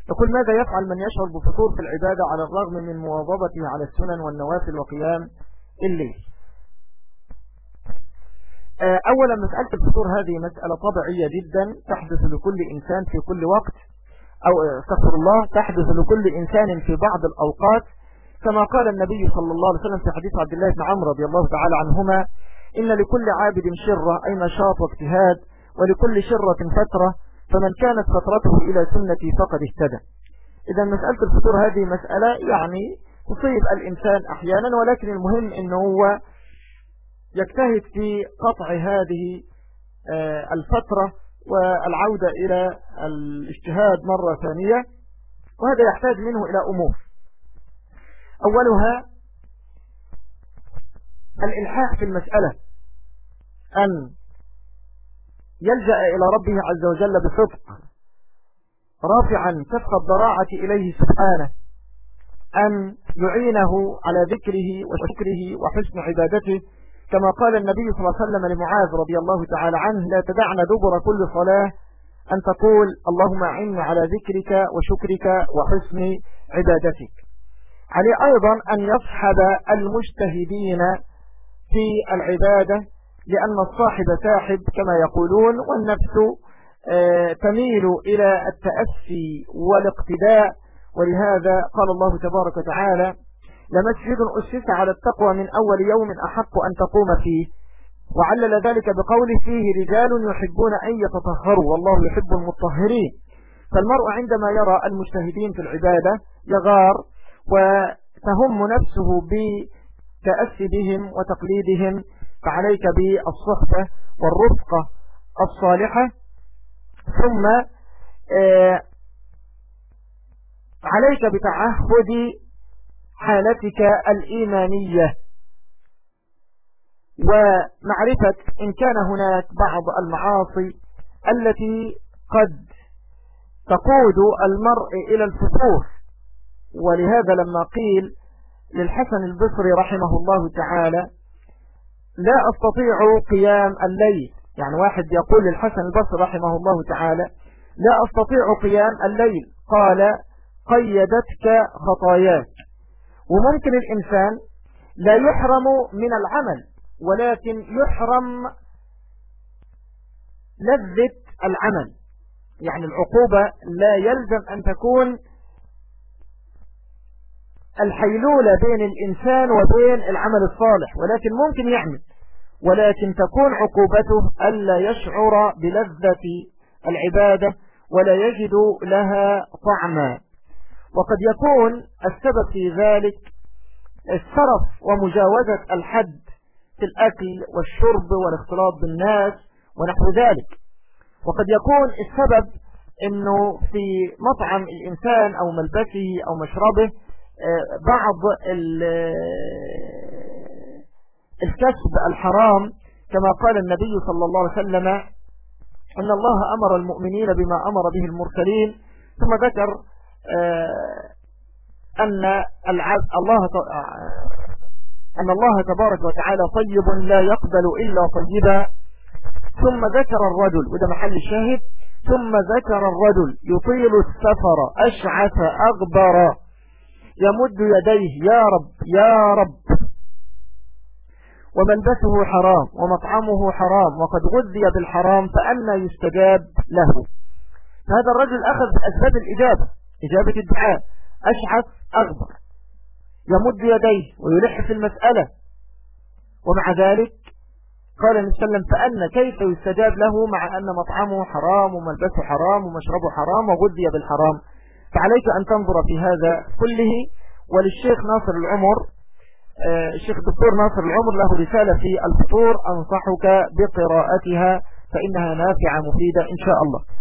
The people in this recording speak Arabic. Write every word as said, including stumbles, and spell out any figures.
يقول ماذا يفعل من يشعر بفتور في العبادة على الرغم من مواظبته على السنن والنوافل وقيام الليل؟ أولا مسألة الفتور هذه مسألة طبيعية جدا تحدث لكل إنسان في كل وقت، أو استغفر الله، تحدث لكل إنسان في بعض الأوقات، كما قال النبي صلى الله عليه وسلم في حديث عبد الله بن عمرو رضي الله تعالى عنهما: إن لكل عابد شرة، أي نشاط واجتهاد، ولكل شرة فترة، فمن كانت فترته إلى سنتي فقد اهتدى. إذا مسألة الفتور هذه مسألة يعني تصيب الإنسان أحيانا، ولكن المهم أنه هو يجتهد في قطع هذه الفترة والعودة إلى الاجتهاد مرة ثانية، وهذا يحتاج منه إلى أمور. أولها الإلحاح في المسألة، أن يلجأ إلى ربه عز وجل بصدق، رافعا كف الضراعة إليه سبحانه، أن يعينه على ذكره وشكره وحسن عبادته، كما قال النبي صلى الله عليه وسلم لمعاذ رضي الله تعالى عنه: لا تدعنا دبر كل صلاة أن تقول اللهم أعني على ذكرك وشكرك وحسن عبادتك. عليه أيضا أن يصحب المجتهدين في العبادة، لأن الصاحب ساحب كما يقولون، والنفس تميل إلى التأسي والاقتداء. ولهذا قال الله تبارك وتعالى: لمسجد أسس على التقوى من أول يوم أحق أن تقوم فيه، وعلل ذلك بقوله: فيه رجال يحبون أن يتطهروا والله يحب المطهرين. فالمرء عندما يرى المجتهدين في العبادة يغار وتهم نفسه بتأسي بهم وتقليدهم، فعليك بالصحبة والرفقة الصالحة. ثم عليك بتعهد حالتك الإيمانية، ومعرفة إن كان هناك بعض المعاصي التي قد تقود المرء إلى الفتور. ولهذا لما قيل للحسن البصري رحمه الله تعالى: لا أستطيع قيام الليل، يعني واحد يقول للحسن البصري رحمه الله تعالى: لا أستطيع قيام الليل، قال: قيدتك خطاياك. وممكن الإنسان لا يحرم من العمل، ولكن يحرم لذة العمل، يعني العقوبة لا يلزم أن تكون الحيلولة بين الإنسان وبين العمل الصالح، ولكن ممكن يعمل، ولكن تكون عقوبته ألا يشعر بلذة العبادة ولا يجد لها طعما. وقد يكون السبب في ذلك السرف ومجاوزة الحد في الأكل والشرب والاختلاط بالناس ونحو ذلك. وقد يكون السبب أنه في مطعم الإنسان أو ملبسه أو مشربه بعض الكسب الحرام، كما قال النبي صلى الله عليه وسلم: أن الله أمر المؤمنين بما أمر به المرسلين. ثم ذكر أن الله أن الله تبارك وتعالى طيب لا يقبل إلا طيبا. ثم ذكر الرجل، وده محل الشاهد، ثم ذكر الرجل يطيل السفر أشعث أغبر يمد يديه: يا رب يا رب، وملبسه حرام ومطعمه حرام وقد غذي بالحرام، فأنى يستجاب له. فهذا الرجل أخذ بأسباب الإجابة، إجابة الدعاء، أشعث أغبر يمد يديه ويلح في المسألة، ومع ذلك قال النبي صلى الله عليه وسلم: فأنى كيف يستجاب له مع أن مطعمه حرام وملبسه حرام ومشربه حرام وغذي بالحرام. فعليك أن تنظر في هذا كله. وللشيخ ناصر العمر الشيخ الدكتور ناصر العمر له رسالة في الفطور، أنصحك بقراءتها فإنها نافعة مفيدة إن شاء الله.